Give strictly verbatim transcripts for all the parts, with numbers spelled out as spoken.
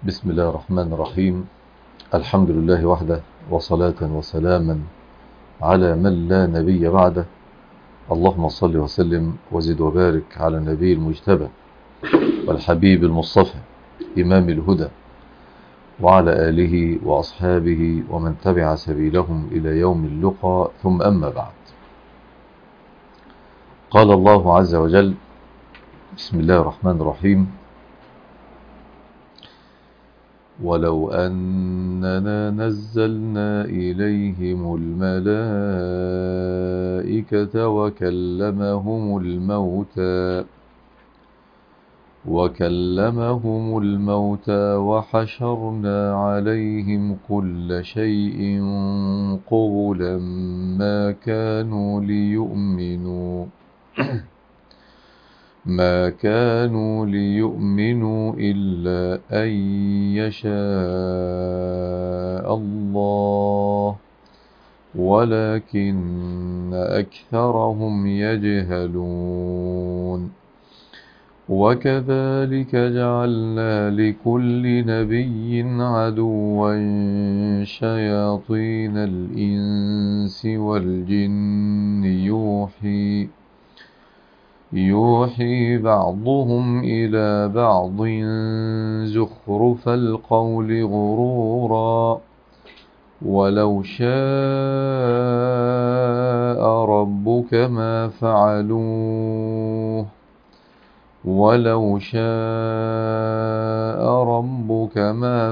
بسم الله الرحمن الرحيم. الحمد لله وحده، وصلاة وسلاما على من لا نبي بعده. اللهم صل وسلم وزد وبارك على النبي المجتبى والحبيب المصطفى إمام الهدى، وعلى آله وأصحابه ومن تبع سبيلهم إلى يوم اللقاء، ثم أما بعد. قال الله عز وجل: بسم الله الرحمن الرحيم: ولو أننا نزلنا إليهم الملائكة وكلمهم الموتى وكلمهم الموتى وحشرنا عليهم كل شيء قبلا ما كانوا ليؤمنوا ما كانوا ليؤمنوا إلا أن يشاء الله ولكن أكثرهم يجهلون. وكذلك جعلنا لكل نبي عدوا شياطين الإنس والجن يوحي يوحي بعضهم إلى بعض زخرف القول غرورا ولو شاء ربك ما فعلوه ولو شاء ربك ما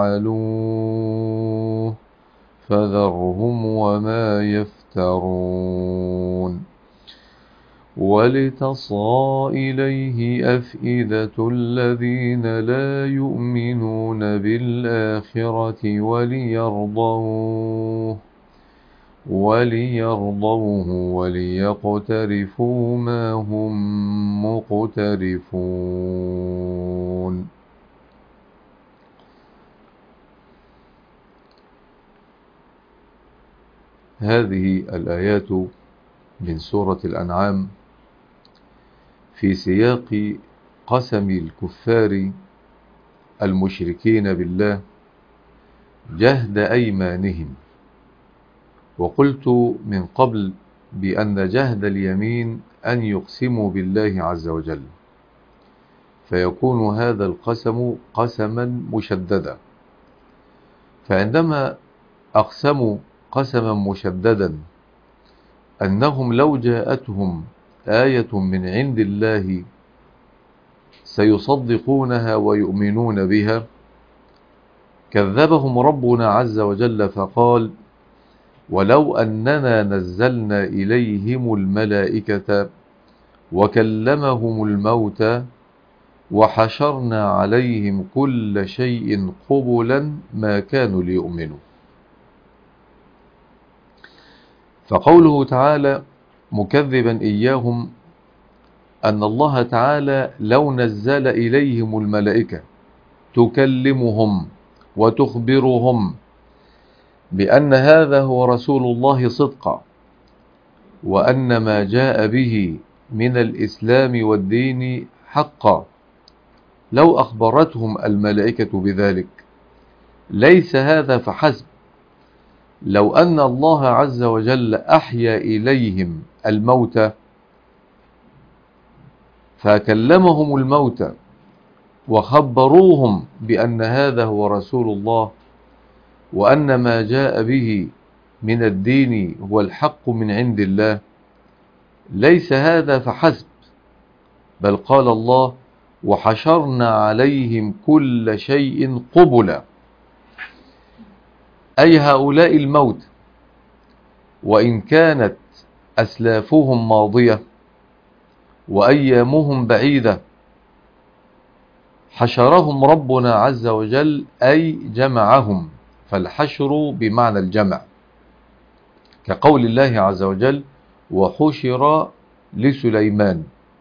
فعلوه فذرهم وما يفترون. ولتصغى إليه أفئدة الذين لا يؤمنون بالآخرة وليرضوه وليرضوه وليقترفوا ما هم مقترفون. هذه الآيات من سورة الأنعام في سياق قسم الكفار المشركين بالله جهد أيمانهم. وقلت من قبل بأن جهد اليمين أن يقسموا بالله عز وجل، فيكون هذا القسم قسما مشددا. فعندما أقسموا قسما مشددا أنهم لو جاءتهم آية من عند الله سيصدقونها ويؤمنون بها، كذبهم ربنا عز وجل فقال: ولو أننا نزلنا إليهم الملائكة وكلمهم الموتى وحشرنا عليهم كل شيء قبلا ما كانوا ليؤمنوا. فقوله تعالى مكذبا إياهم أن الله تعالى لو نزل إليهم الملائكة تكلمهم وتخبرهم بأن هذا هو رسول الله صدقا، وأن ما جاء به من الإسلام والدين حقا، لو أخبرتهم الملائكة بذلك. ليس هذا فحسب، لو أن الله عز وجل أحيا إليهم الموتى فكلمهم الموتى وخبروهم بأن هذا هو رسول الله، وأن ما جاء به من الدين هو الحق من عند الله، ليس هذا فحسب، بل قال الله: وحشرنا عليهم كل شيء قبلا، أي هؤلاء الموت وإن كانت أسلافهم ماضية وأيامهم بعيدة، حشرهم ربنا عز وجل أي جمعهم، فالحشر بمعنى الجمع، كقول الله عز وجل: وحشر لسليمان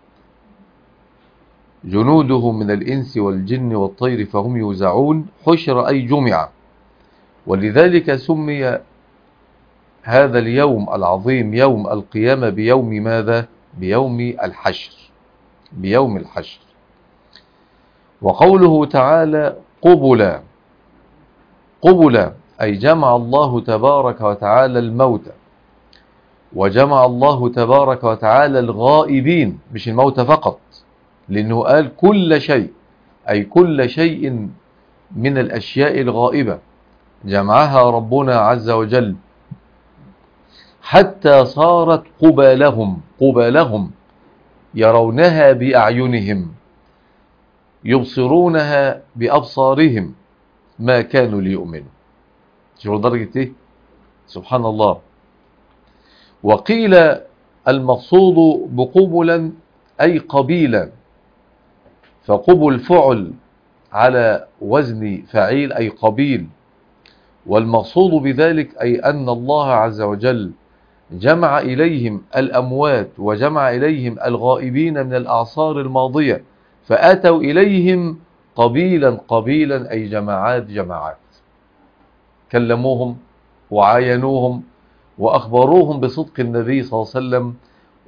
جنوده من الإنس والجن والطير فهم يوزعون. حشر أي جمع، ولذلك سمي هذا اليوم العظيم يوم القيامة بيوم ماذا؟ بيوم الحشر، بيوم الحشر. وقوله تعالى قبلا. قبلا أي جمع الله تبارك وتعالى الموتى، وجمع الله تبارك وتعالى الغائبين، مش الموتى فقط، لأنه قال كل شيء، أي كل شيء من الأشياء الغائبة جمعها ربنا عز وجل حتى صارت قبالهم قبالهم يرونها بأعينهم، يبصرونها بأبصارهم، ما كانوا ليؤمنوا. شوفوا درجة ايه، سبحان الله. وقيل المقصود بقبلا أي قبيلا، فقبل فعل على وزن فعيل أي قبيل، والمقصود بذلك أي أن الله عز وجل جمع إليهم الأموات وجمع إليهم الغائبين من الأعصار الماضية، فأتوا إليهم قبيلا قبيلا أي جماعات جماعات، كلموهم وعاينوهم وأخبروهم بصدق النبي صلى الله عليه وسلم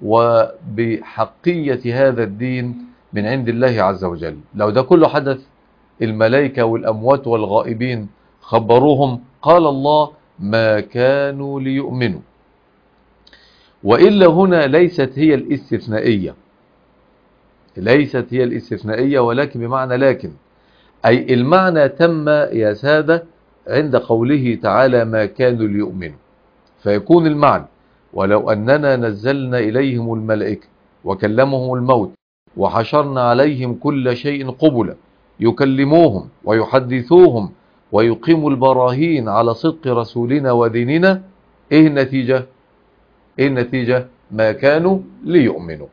وبحقية هذا الدين من عند الله عز وجل. لو ده كله حدث، الملائكة والأموات والغائبين خبروهم، قال الله ما كانوا ليؤمنوا. وإلا هنا ليست هي الاستثنائية، ليست هي الاستثنائية ولكن بمعنى لكن، أي المعنى تم يا سادة عند قوله تعالى ما كانوا ليؤمنوا، فيكون المعنى ولو أننا نزلنا إليهم الملائكة وكلمهم الموت وحشرنا عليهم كل شيء قبلا يكلموهم ويحدثوهم ويقيموا البراهين على صدق رسولنا وديننا، إيه النتيجة؟ إيه النتيجة؟ ما كانوا ليؤمنوا.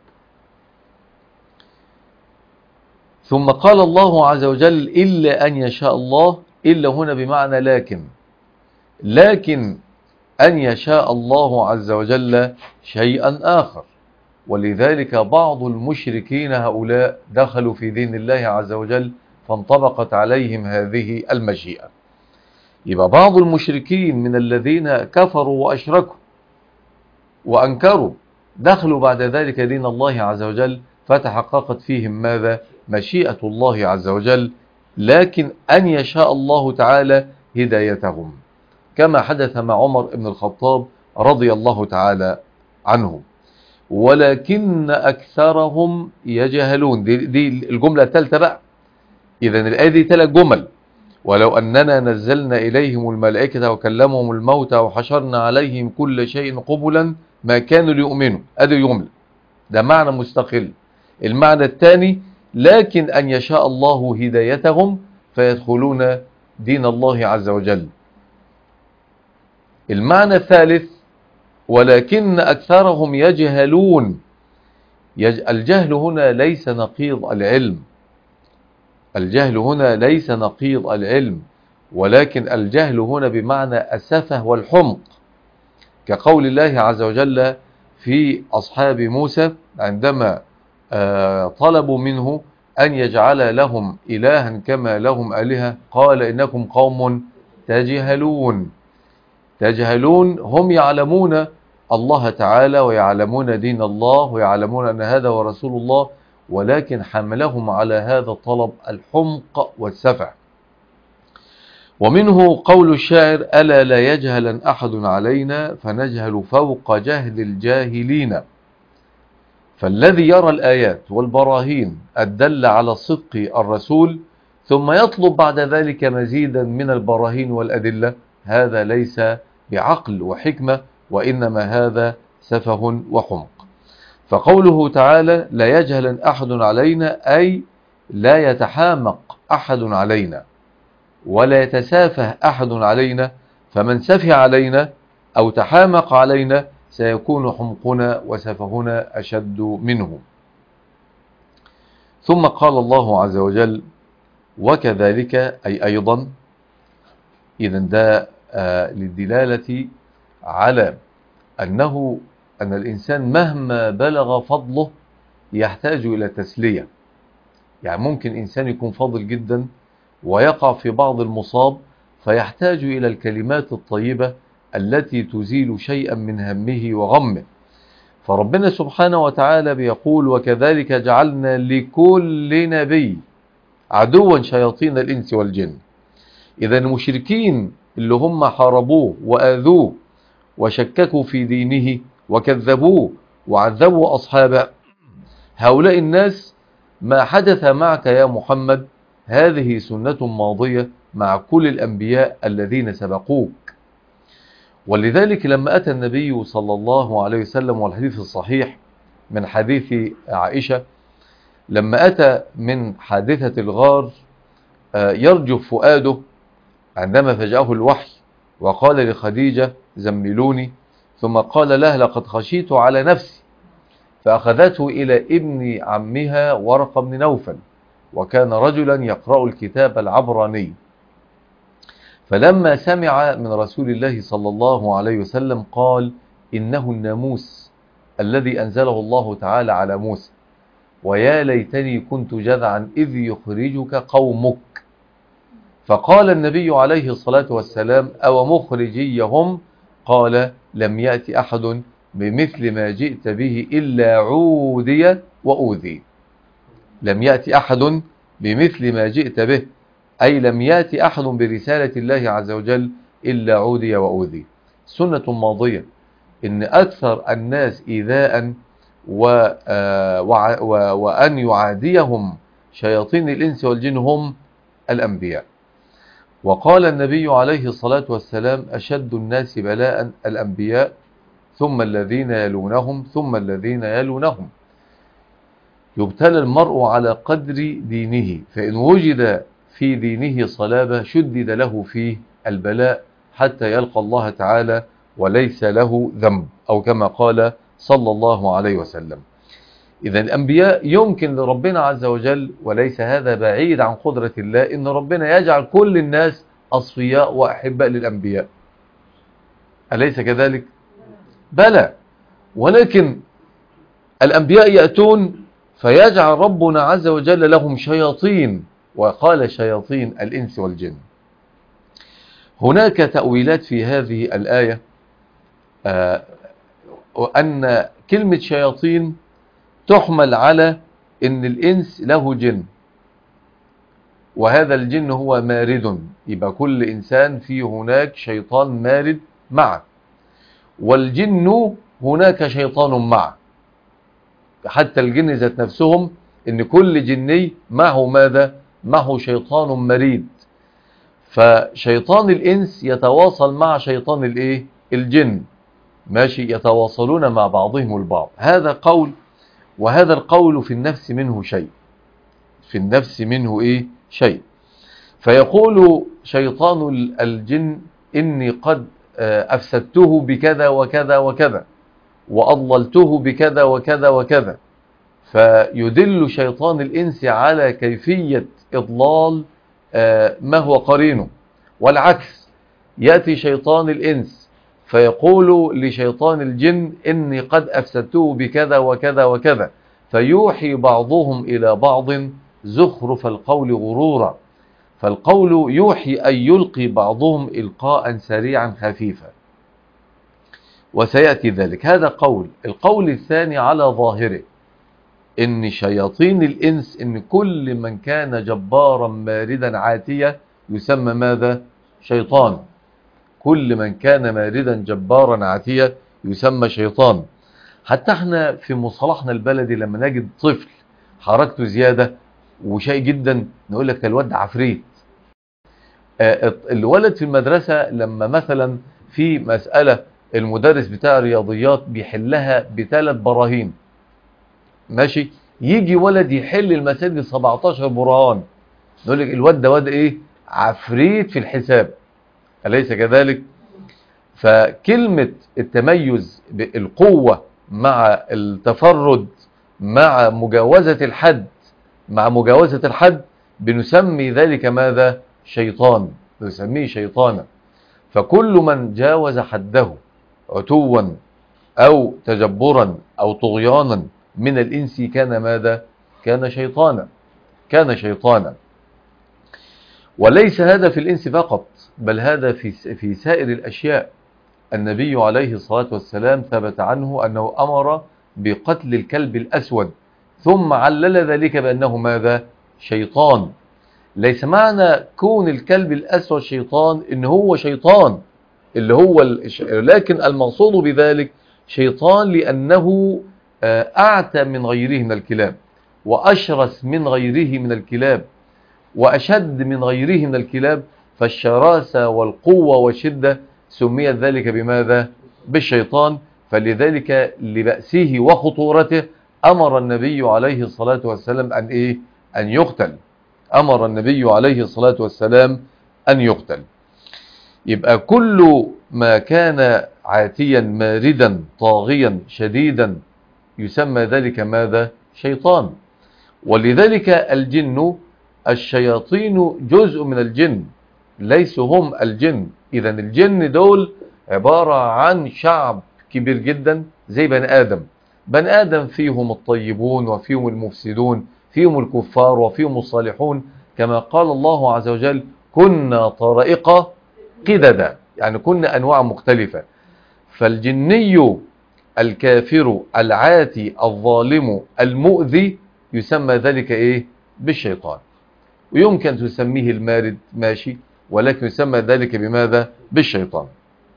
ثم قال الله عز وجل إلا أن يشاء الله، إلا هنا بمعنى لكن، لكن أن يشاء الله عز وجل شيئا آخر. ولذلك بعض المشركين هؤلاء دخلوا في دين الله عز وجل فانطبقت عليهم هذه المشيئة. يبقى بعض المشركين من الذين كفروا وأشركوا وأنكروا دخلوا بعد ذلك دين الله عز وجل، فتحققت فيهم ماذا؟ مشيئة الله عز وجل، لكن أن يشاء الله تعالى هدايتهم، كما حدث مع عمر بن الخطاب رضي الله تعالى عنه. ولكن أكثرهم يجهلون، دي, دي الجملة الثالثة بقى. إذن الآية دي ثلاث جمل، ولو أننا نزلنا إليهم الملائكة وكلمهم الموتى وحشرنا عليهم كل شيء قبلا ما كانوا ليؤمنوا، هذه جملة، ده معنى مستقل. المعنى الثاني لكن أن يشاء الله هدايتهم فيدخلون دين الله عز وجل. المعنى الثالث ولكن أكثرهم يجهلون، يج... الجهل هنا ليس نقيض العلم، الجهل هنا ليس نقيض العلم، ولكن الجهل هنا بمعنى السفه والحمق، كقول الله عز وجل في أصحاب موسى عندما طلبوا منه أن يجعل لهم إلها كما لهم آلهة، قال إنكم قوم تجهلون. تجهلون، هم يعلمون الله تعالى ويعلمون دين الله ويعلمون أن هذا ورسول الله، ولكن حملهم على هذا الطلب الحمق والسفع. ومنه قول الشاعر ألا لا يجهل أحد علينا فنجهل فوق جهل الجاهلين. فالذي يرى الآيات والبراهين الدل على صدق الرسول ثم يطلب بعد ذلك مزيدا من البراهين والأدلة، هذا ليس بعقل وحكمة، وإنما هذا سفه وحمق. فقوله تعالى لا يجهل أحد علينا أي لا يتحامق أحد علينا ولا يتسافه أحد علينا، فمن سفه علينا أو تحامق علينا سيكون حمقنا وسفهنا أشد منه. ثم قال الله عز وجل وكذلك أي أيضا، إذن ده آه للدلالة على أنه أن الإنسان مهما بلغ فضله يحتاج إلى تسلية. يعني ممكن إنسان يكون فاضل جدا ويقع في بعض المصاب فيحتاج إلى الكلمات الطيبة التي تزيل شيئا من همه وغمه. فربنا سبحانه وتعالى بيقول وكذلك جعلنا لكل نبي عدوا شياطين الإنس والجن. إذا المشركين اللي هم حاربوه وآذوه وشككوا في دينه وكذبوه وعذبوا أصحابه، هؤلاء الناس ما حدث معك يا محمد هذه سنة ماضية مع كل الأنبياء الذين سبقوك. ولذلك لما أتى النبي صلى الله عليه وسلم، والحديث الصحيح من حديث عائشة، لما أتى من حادثة الغار يرجف فؤاده عندما فجأه الوحي وقال لخديجة زملوني، ثم قال لها لقد خشيت على نفسي، فأخذته إلى ابن عمها ورقة بن نوفل، وكان رجلا يقرأ الكتاب العبراني. فلما سمع من رسول الله صلى الله عليه وسلم قال إنه الناموس الذي أنزله الله تعالى على موسى، ويا ليتني كنت جذعا إذ يخرجك قومك. فقال النبي عليه الصلاة والسلام أو مخرجيهم؟ قال لم يأتي أحد بمثل ما جئت به إلا عودي وأوذي. لم يأتي أحد بمثل ما جئت به، أي لم يأتي أحد برسالة الله عز وجل إلا عودي وأوذي. سنة ماضية إن أكثر الناس إيذاء وأن يعاديهم شياطين الإنس والجن هم الأنبياء. وقال النبي عليه الصلاة والسلام أشد الناس بلاء الأنبياء، ثم الذين يلونهم، ثم الذين يلونهم. يبتلى المرء على قدر دينه، فإن وجد في دينه صلابة شدد له فيه البلاء حتى يلقى الله تعالى وليس له ذنب، أو كما قال صلى الله عليه وسلم. إذا الأنبياء يمكن لربنا عز وجل، وليس هذا بعيد عن قدرة الله، إن ربنا يجعل كل الناس أصفياء وأحباء للأنبياء. أليس كذلك؟ بلى، ولكن الأنبياء يأتون فيجعل ربنا عز وجل لهم شياطين، وقال شياطين الإنس والجن. هناك تأويلات في هذه الآية، آه أن كلمة شياطين تحمل على أن الإنس له جن، وهذا الجن هو مارد، يبقى كل إنسان فيه هناك شيطان مارد معه، والجن هناك شيطان معه. حتى الجن ذات نفسهم ان كل جني معه ماذا؟ معه شيطان مريد. فشيطان الإنس يتواصل مع شيطان الايه؟ الجن، ماشي، يتواصلون مع بعضهم البعض. هذا قول، وهذا القول في النفس منه شيء، في النفس منه ايه؟ شيء. فيقول شيطان الجن إني قد أفسدته بكذا وكذا وكذا، وأضللته بكذا وكذا وكذا، فيدل شيطان الإنس على كيفية إضلال ما هو قرينه. والعكس، يأتي شيطان الإنس فيقول لشيطان الجن إني قد أفسدته بكذا وكذا وكذا، فيوحي بعضهم إلى بعض زخرف القول غرورا، فالقول يوحي أن يلقي بعضهم إلقاء سريعا خفيفا، وسيأتي ذلك. هذا قول. القول الثاني على ظاهره إن شياطين الإنس، إن كل من كان جبارا ماردا عاتيا يسمى ماذا؟ شيطان. كل من كان ماردا جبارا عاتيا يسمى شيطان. حتى احنا في مصطلحنا البلدي لما نجد طفل حركته زيادة وشيء جدا نقول لك الواد عفريت. الولد في المدرسة لما مثلا في مسألة المدرس بتاع الرياضيات بيحلها بثلاث براهين، ماشي، يجي ولد يحل المسائل ب سبعتاشر برهان، نقول لك الواد ده واد ايه؟ عفريت في الحساب. أليس كذلك؟ فكلمة التميز بالقوة مع التفرد مع مجاوزة الحد، مع مجاوزة الحد بنسمي ذلك ماذا؟ شيطان، نسميه شيطانا. فكل من جاوز حده عتوا أو تجبرا أو طغيانا من الإنس كان ماذا؟ كان شيطانا، كان شيطانا. وليس هذا في الإنس فقط، بل هذا في في سائر الأشياء. النبي عليه الصلاة والسلام ثبت عنه أنه أمر بقتل الكلب الأسود، ثم علل ذلك بأنه ماذا؟ شيطان. ليس معنى كون الكلب الأسود شيطان إن هو شيطان اللي هو الش... لكن المقصود بذلك شيطان لأنه أعتى من غيره من الكلاب، وأشرس من غيره من الكلاب، وأشد من غيره من الكلاب. فالشراسة والقوة والشدة سميت ذلك بماذا؟ بالشيطان. فلذلك لبأسه وخطورته أمر النبي عليه الصلاة والسلام أن إيه؟ أن يقتل. أمر النبي عليه الصلاة والسلام أن يقتل. يبقى كل ما كان عاتيا ماردا طاغيا شديدا يسمى ذلك ماذا؟ شيطان. ولذلك الجن الشياطين جزء من الجن، ليسوا هم الجن. إذا الجن دول عبارة عن شعب كبير جدا زي بني آدم. بني آدم فيهم الطيبون وفيهم المفسدون، فيهم الكفار وفيهم الصالحون، كما قال الله عز وجل كنا طرائق قددا، يعني كنا أنواع مختلفة. فالجني الكافر العاتي الظالم المؤذي يسمى ذلك إيه؟ بالشيطان. ويمكن تسميه المارد ماشي، ولكن يسمى ذلك بماذا؟ بالشيطان.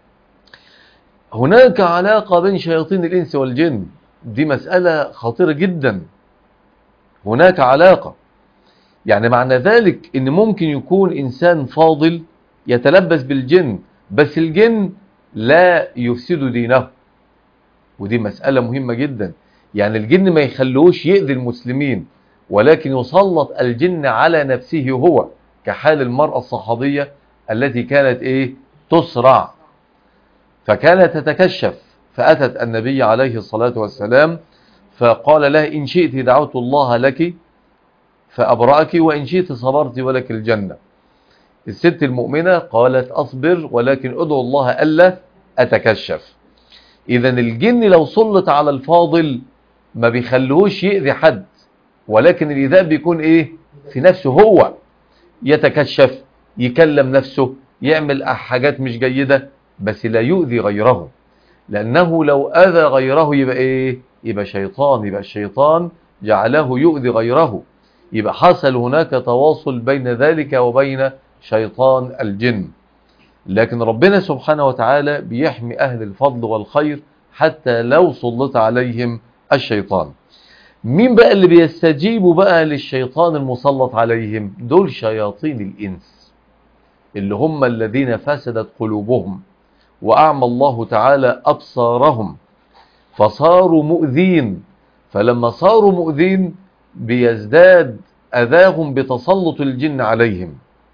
هناك علاقة بين شياطين الإنس والجن، دي مسألة خطيرة جدا. هناك علاقة، يعني معنى ذلك إن ممكن يكون إنسان فاضل يتلبس بالجن، بس الجن لا يفسد دينه، ودي مسألة مهمة جدا. يعني الجن ما يخلوش يؤذي المسلمين، ولكن يسلط الجن على نفسه هو، كحال المرأة الصحابية التي كانت إيه؟ تسرع، فكانت تتكشف، فأتت النبي عليه الصلاة والسلام فقال لها إن شئت دعوت الله لك فأبرأك، وإن شئت صبرت ولك الجنة. الست المؤمنة قالت أصبر، ولكن أدعو الله ألا أتكشف. إذا الجن لو سلط على الفاضل ما بيخلوش يؤذي حد، ولكن الإيذاء بيكون إيه؟ في نفسه هو، يتكشف، يكلم نفسه، يعمل حاجات مش جيدة، بس لا يؤذي غيره. لأنه لو أذى غيره يبقى إيه؟ يبقى شيطان، يبقى الشيطان جعله يؤذي غيره. يبقى حصل هناك تواصل بين ذلك وبين شيطان الجن. لكن ربنا سبحانه وتعالى بيحمي أهل الفضل والخير حتى لو سلط عليهم الشيطان. مين بقى اللي بيستجيبوا بقى للشيطان المسلط عليهم؟ دول شياطين الإنس، اللي هم الذين فسدت قلوبهم وأعمى الله تعالى أبصارهم فصاروا مؤذين. فلما صاروا مؤذين بيزداد أذاهم بتسلط الجن عليهم.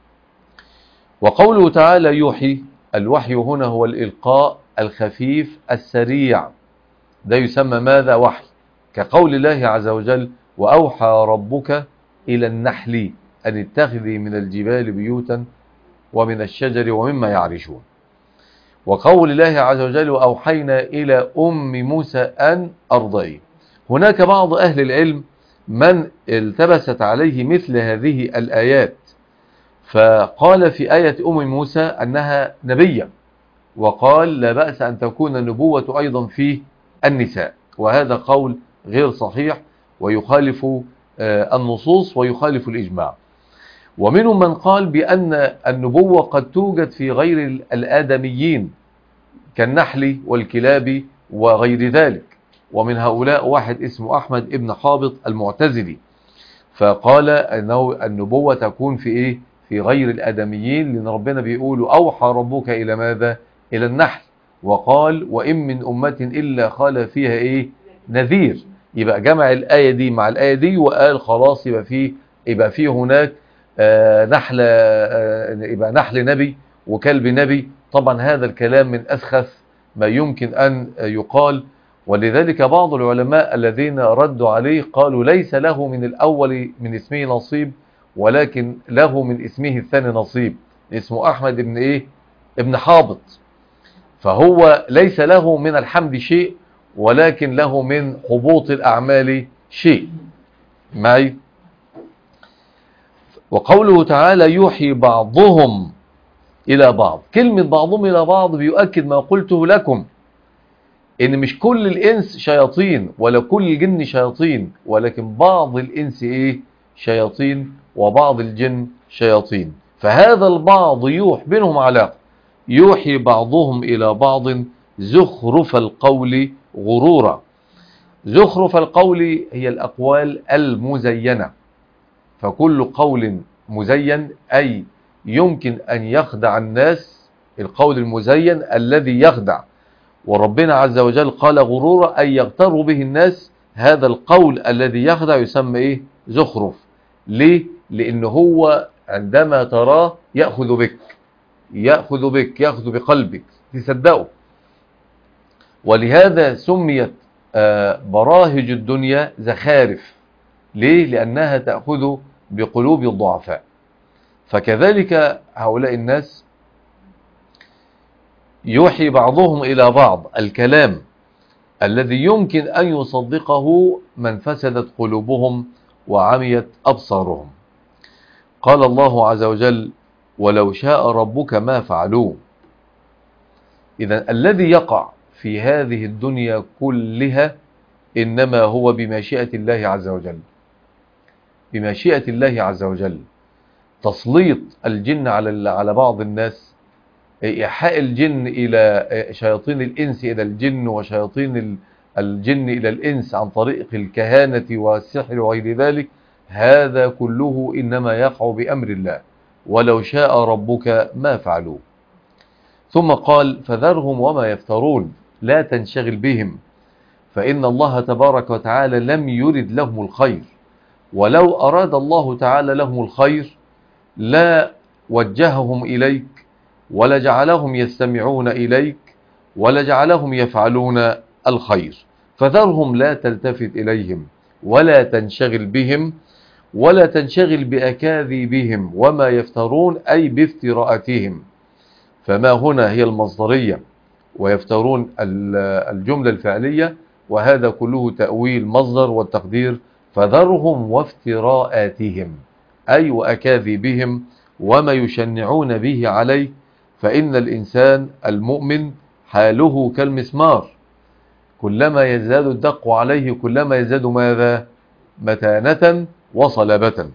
وقوله تعالى يوحي، الوحي هنا هو الإلقاء الخفيف السريع، ده يسمى ماذا؟ وحي. كقول الله عز وجل وأوحى ربك إلى النحل أن اتخذي من الجبال بيوتا ومن الشجر ومما يعرشون. وقول الله عز وجل وأوحينا إلى أم موسى أن أرضعيه. هناك بعض أهل العلم من التبست عليه مثل هذه الآيات، فقال في آية أم موسى أنها نبية، وقال لا بأس أن تكون النبوة أيضا في النساء، وهذا قول غير صحيح ويخالف النصوص ويخالف الإجماع. ومنهم من قال بأن النبوة قد توجد في غير الآدميين كالنحل والكلاب وغير ذلك. ومن هؤلاء واحد اسمه أحمد ابن حابط المعتزلي، فقال أنه النبوة تكون في إيه؟ في غير الآدميين، لأن ربنا بيقول أوحى ربك إلى ماذا؟ إلى النحل. وقال وإن من أمة إلا خال فيها إيه؟ نذير. يبقى جمع الآية دي مع الآية دي وقال خلاص يبقى فيه يبقى فيه هناك آه نحل آه يبقى نحل نبي وكلب نبي. طبعا هذا الكلام من أسخف ما يمكن أن يقال. ولذلك بعض العلماء الذين ردوا عليه قالوا ليس له من الأول من اسمه نصيب، ولكن له من اسمه الثاني نصيب، اسمه أحمد ابن إيه؟ ابن حابط. فهو ليس له من الحمد شيء، ولكن له من حبوط الأعمال شيء معي. وقوله تعالى يوحي بعضهم إلى بعض، كلمة بعضهم إلى بعض بيؤكد ما قلته لكم، إن مش كل الإنس شياطين ولا كل الجن شياطين، ولكن بعض الإنس إيه؟ شياطين وبعض الجن شياطين. فهذا البعض يوحي بينهم علاقة، يوحي بعضهم إلى بعض زخرف القول غرورا. زخرف القول هي الأقوال المزينة، فكل قول مزين أي يمكن أن يخدع الناس، القول المزين الذي يخدع، وربنا عز وجل قال غرورا أي يغتر به الناس. هذا القول الذي يخدع يسمى إيه؟ زخرف. ليه؟ لأنه هو عندما تراه يأخذ بك يأخذ بك يأخذ بقلبك تصدقه. ولهذا سميت براهج الدنيا زخارف. ليه؟ لأنها تأخذ بقلوب الضعفاء. فكذلك هؤلاء الناس يوحي بعضهم إلى بعض الكلام الذي يمكن أن يصدقه من فسدت قلوبهم وعميت أبصارهم. قال الله عز وجل: ولو شاء ربك ما فعلوه. إذن الذي يقع في هذه الدنيا كلها إنما هو بمشيئة الله عز وجل، بمشيئة الله عز وجل. تسليط الجن على على بعض الناس، إيحاء الجن إلى شياطين الإنس إلى الجن، وشياطين الجن إلى الإنس عن طريق الكهانة والسحر وغير ذلك، هذا كله إنما يقع بأمر الله. ولو شاء ربك ما فعلوه. ثم قال: فذرهم وما يفترون، لا تنشغل بهم، فإن الله تبارك وتعالى لم يرد لهم الخير، ولو أراد الله تعالى لهم الخير لا وجههم إليك، ولجعلهم يستمعون إليك، ولجعلهم يفعلون الخير. فذرهم، لا تلتفت إليهم ولا تنشغل بهم، ولا تنشغل بأكاذيبهم وما يفترون أي بافتراءاتهم. فما هنا هي المصدرية، ويفترون الجملة الفعلية، وهذا كله تأويل مصدر والتقدير فذرهم وافتراءاتهم أي وأكاذيبهم وما يشنعون به عليك، فإن الإنسان المؤمن حاله كالمسمار، كلما يزداد الدق عليه كلما يزداد ماذا؟ متانة وصلابة.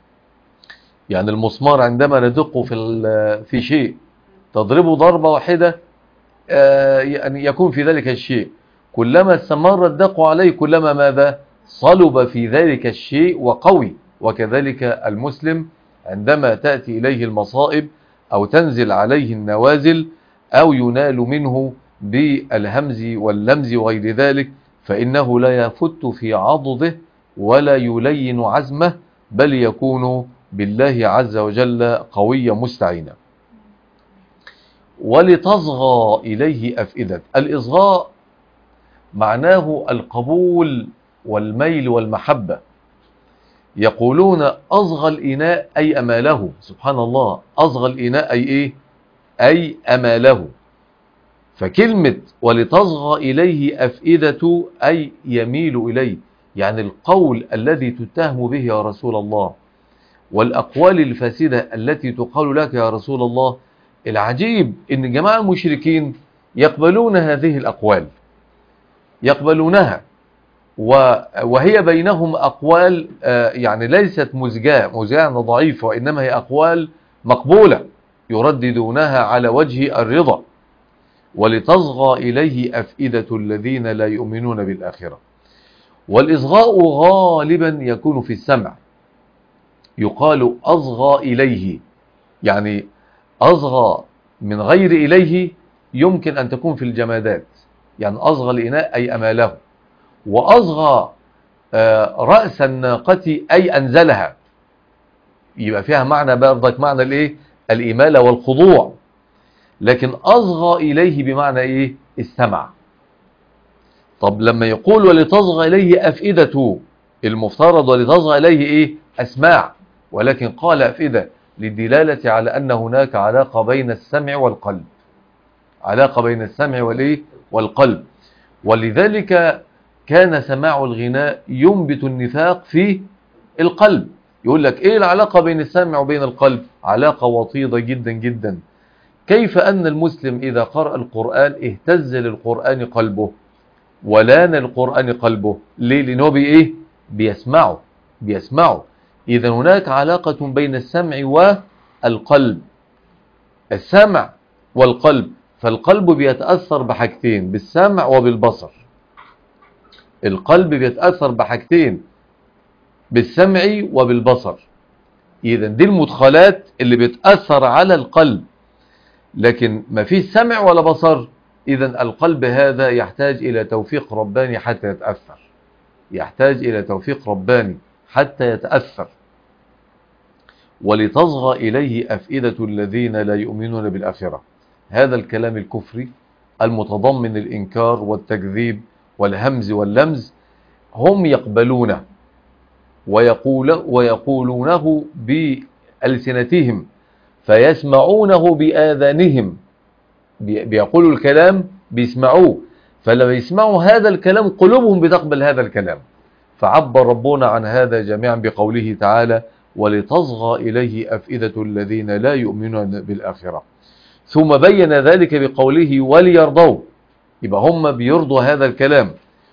يعني المسمار عندما ندقه في في شيء تضربه ضربة واحدة يعني يكون في ذلك الشيء، كلما استمر الدق عليه كلما ماذا؟ صلب في ذلك الشيء وقوي. وكذلك المسلم عندما تأتي إليه المصائب أو تنزل عليه النوازل أو ينال منه بالهمز واللمز وغير ذلك، فإنه لا يفت في عضده ولا يلين عزمه، بل يكون بالله عز وجل قويا مستعينا. ولتصغى إليه أفئدة. الإصغاء معناه القبول والميل والمحبة. يقولون أصغى الإناء أي أماله. سبحان الله، أصغى الإناء أي إيه؟ أي أماله. فكلمة ولتصغى إليه أفئدة أي يميل إليه، يعني القول الذي تتهم به يا رسول الله والأقوال الفاسدة التي تقال لك يا رسول الله. العجيب إن جماعة المشركين يقبلون هذه الأقوال، يقبلونها، وهي بينهم أقوال يعني ليست مزجاة مزجاة ضعيفة، وإنما هي أقوال مقبولة يرددونها على وجه الرضا. ولتصغى إليه أفئدة الذين لا يؤمنون بالآخرة. والإصغاء غالبا يكون في السمع، يقال أصغى إليه، يعني أصغى من غير إليه يمكن أن تكون في الجمادات، يعني أصغى الإناء أي أماله. وأصغى رأس الناقة أي أنزلها، يبقى فيها معنى برضك معنى الإيه؟ الإمالة والخضوع. لكن أصغى إليه بمعنى إيه؟ السمع. طب لما يقول ولتصغى إليه أفئدة، المفترض ولتصغى إليه إيه؟ أسماع، ولكن قال أفئدة للدلالة على أن هناك علاقة بين السمع والقلب، علاقة بين السمع والإيه؟ والقلب. ولذلك كان سماع الغناء ينبت النفاق في القلب. يقول لك إيه العلاقة بين السمع وبين القلب؟ علاقة وطيدة جدا جدا. كيف أن المسلم إذا قرأ القرآن اهتز للقرآن قلبه ولان القرآن قلبه؟ ليه؟ لأنه بإيه؟ بيسمعه بيسمعه إذا هناك علاقة بين السمع والقلب، السمع والقلب. فالقلب بيتأثر بحاجتين، بالسمع وبالبصر. القلب بيتأثر بحاجتين، بالسمع وبالبصر. إذا دي المدخلات اللي بتأثر على القلب، لكن ما فيش سمع ولا بصر. إذا القلب هذا يحتاج إلى توفيق رباني حتى يتأثر، يحتاج إلى توفيق رباني حتى يتأثر. ولتصغى إليه أفئدة الذين لا يؤمنون بالآخرة. هذا الكلام الكفري المتضمن الإنكار والتكذيب والهمز واللمز هم يقبلونه ويقول ويقولونه بألسنتهم، فيسمعونه بآذانهم. بيقولوا الكلام بيسمعوه، فلما يسمعوا هذا الكلام قلوبهم بتقبل هذا الكلام. فعبر ربنا عن هذا جميعا بقوله تعالى: ولتصغى إليه أفئدة الذين لا يؤمنون بالآخرة. ثم بين ذلك بقوله: وليرضوا. يبقى هم بيرضوا هذا الكلام.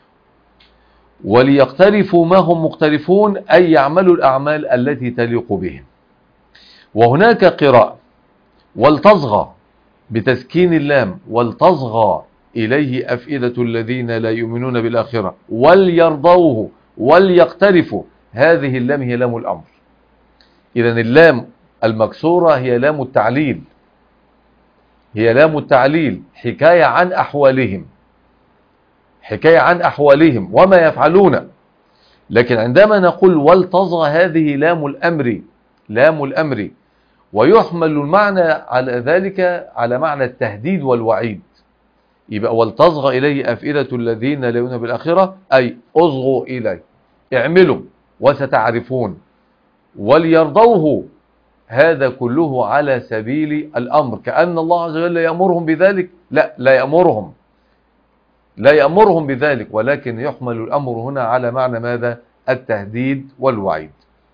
وليقترفوا ما هم مقترفون، أي يعملوا الأعمال التي تليق بهم. وهناك قراءة ولتصغى بتسكين اللام، ولتصغى إليه أفئدة الذين لا يؤمنون بالآخرة وليرضوه وليقترفوا. هذه اللام هي لام الأمر. إذن اللام المكسورة هي لام التعليل، هي لام التعليل، حكاية عن أحوالهم، حكاية عن أحوالهم وما يفعلون. لكن عندما نقول ولتصغى هذه لام الأمر، لام الأمر، ويحمل المعنى على ذلك على معنى التهديد والوعيد. يبقى ولتصغى إليه أفئدة الذين لا يؤمنون بالآخرة، أي أصغوا إليه، اعملوا وستعرفون. وليرضوه، هذا كله على سبيل الأمر، كأن الله عز وجل يأمرهم بذلك. لا، لا يأمرهم، لا يأمرهم بذلك، ولكن يحمل الأمر هنا على معنى ماذا؟ التهديد والوعيد.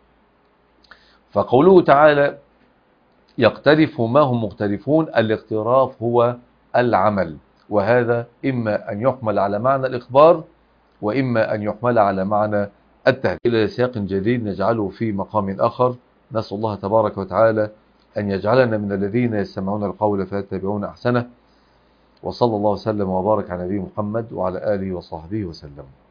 فقوله تعالى: يقترف ما هم مقترفون، الاقتراف هو العمل، وهذا إما أن يحمل على معنى الإخبار وإما أن يحمل على معنى التهديد. إلى سياق جديد نجعله في مقام آخر. نسأل الله تبارك وتعالى أن يجعلنا من الذين يستمعون القول فيتبعون أحسنه. وصلى الله وسلم وبارك على نبينا محمد وعلى آله وصحبه وسلم.